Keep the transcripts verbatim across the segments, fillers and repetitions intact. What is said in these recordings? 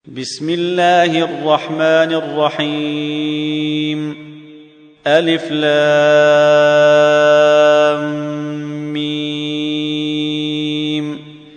بسم الله الرحمن الرحيم. ألف لام ميم.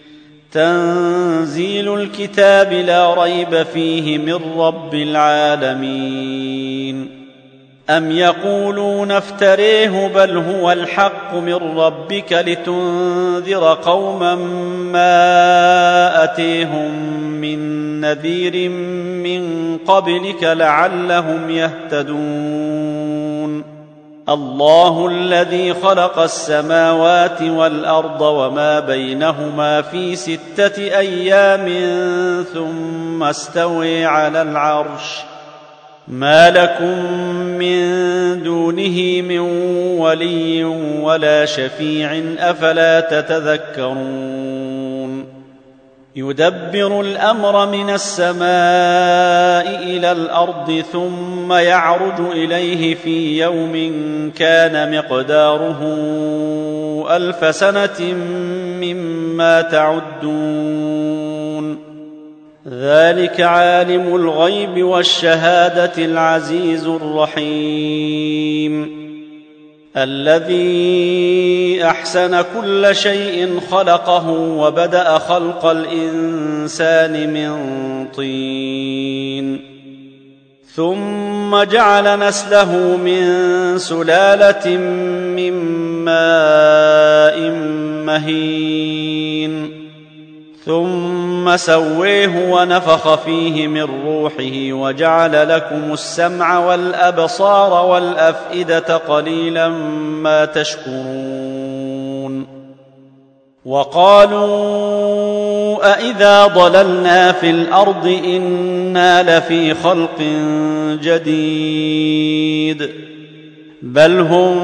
تنزيل الكتاب لا ريب فيه من رب العالمين. أم يقولون افتريه بل هو الحق من ربك لتنذر قوما ما أتيهم من نذير من قبلك لعلهم يهتدون. الله الذي خلق السماوات والأرض وما بينهما في ستة أيام ثم استوى على العرش. ما لكم من دونه من ولي ولا شفيع أفلا تتذكرون. يدبر الأمر من السماء إلى الأرض ثم يعرج إليه في يوم كان مقداره ألف سنة مما تعدون. ذلك عالم الغيب والشهادة العزيز الرحيم. الذي أحسن كل شيء خلقه وبدأ خلق الإنسان من طين ثم جعل نسله من سلالة من ماء مهين ثم سويه ونفخ فيه من روحه وجعل لكم السمع والأبصار والأفئدة قليلا ما تشكرون. وقالوا أإذا ضللنا في الأرض إنا لفي خلق جديد بل هم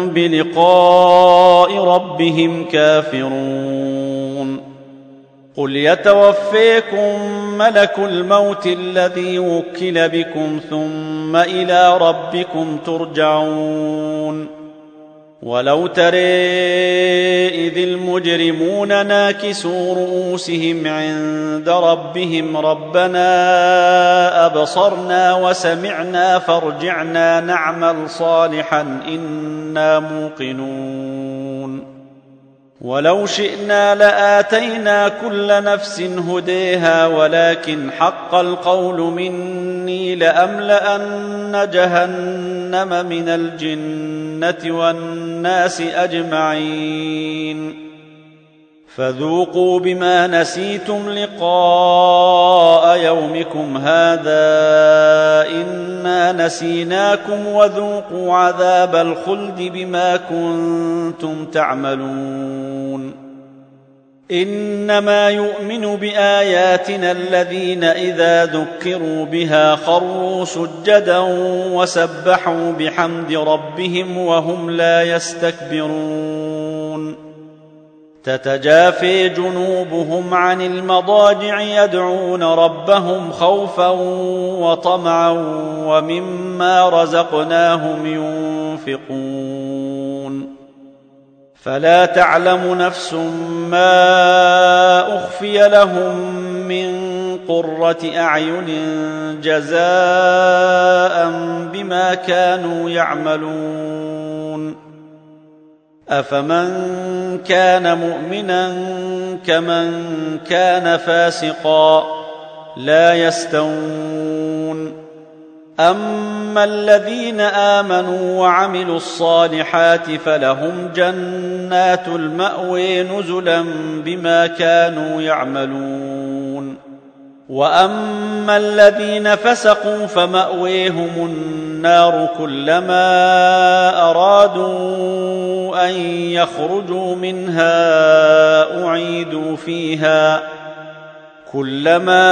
بلقاء ربهم كافرون. قل يتوفيكم ملك الموت الذي وكل بكم ثم إلى ربكم ترجعون. ولو ترى إذ المجرمون ناكسوا رؤوسهم عند ربهم ربنا أبصرنا وسمعنا فارجعنا نعمل صالحا إنا موقنون. ولو شئنا لآتينا كل نفس هديها ولكن حق القول مني لأملأن جهنم من الجنة والناس أجمعين. فذوقوا بما نسيتم لقاء يومكم هذا إنا نسيناكم وذوقوا عذاب الخلد بما كنتم تعملون. إنما يؤمن بآياتنا الذين إذا ذكروا بها خروا سجدا وسبحوا بحمد ربهم وهم لا يستكبرون. تتجافي جنوبهم عن المضاجع يدعون ربهم خوفا وطمعا ومما رزقناهم ينفقون. فلا تعلم نفس ما أخفي لهم من قرة أعين جزاء بما كانوا يعملون. أفمن كان مؤمنا كمن كان فاسقا لا يستوون. أما الذين آمنوا وعملوا الصالحات فلهم جنات المأوى نزلا بما كانوا يعملون. وأما الذين فسقوا فمأويهم النار كلما أرادوا أن يخرجوا منها أعيدوا فيها كلما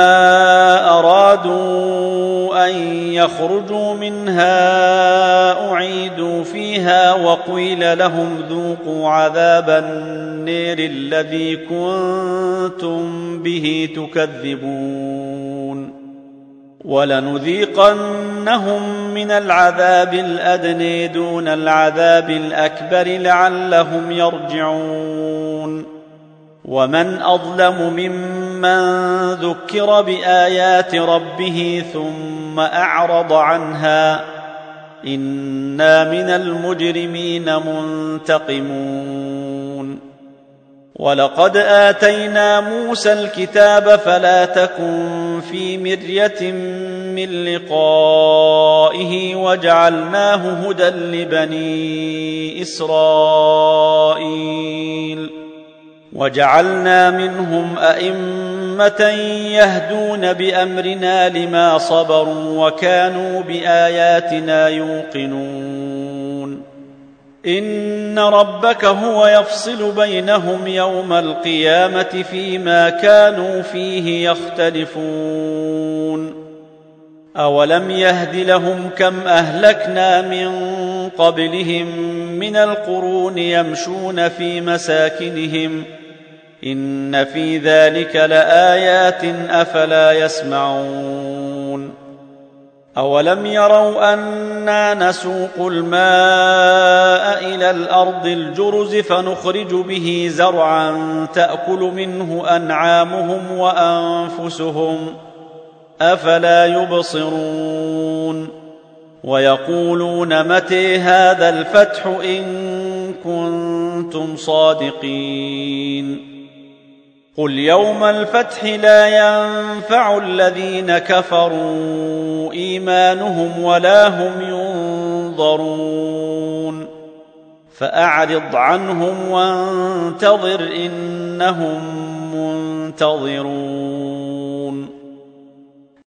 أرادوا أن يخرجوا منها أعيدوا فيها وقيل لهم ذوقوا عذاب النير الذي كنتم به تكذبون. ولنذيقنهم من العذاب الأدنى دون العذاب الأكبر لعلهم يرجعون. ومن أظلم ممن ممن ذكر بآيات ربه ثم أعرض عنها إنا من المجرمين منتقمون ولقد آتينا موسى الكتاب فلا تكن في مرية من لقائه وجعلناه هدى لبني إسرائيل وجعلنا منهم أئمة يهدون بأمرنا لما صبروا وكانوا بآياتنا يوقنون إن ربك هو يفصل بينهم يوم القيامة فيما كانوا فيه يختلفون أولم يهد لهم كم أهلكنا من قبلهم من القرون يمشون في مساكنهم إن في ذلك لآيات أفلا يسمعون أولم يروا أنا نسوق الماء إلى الأرض الجرز فنخرج به زرعا تأكل منه أنعامهم وأنفسهم أفلا يبصرون ويقولون متى هذا الفتح إن كنتم صادقين قل يوم الفتح لا ينفع الذين كفروا إيمانهم ولا هم ينظرون فأعرض عنهم وانتظر إنهم منتظرون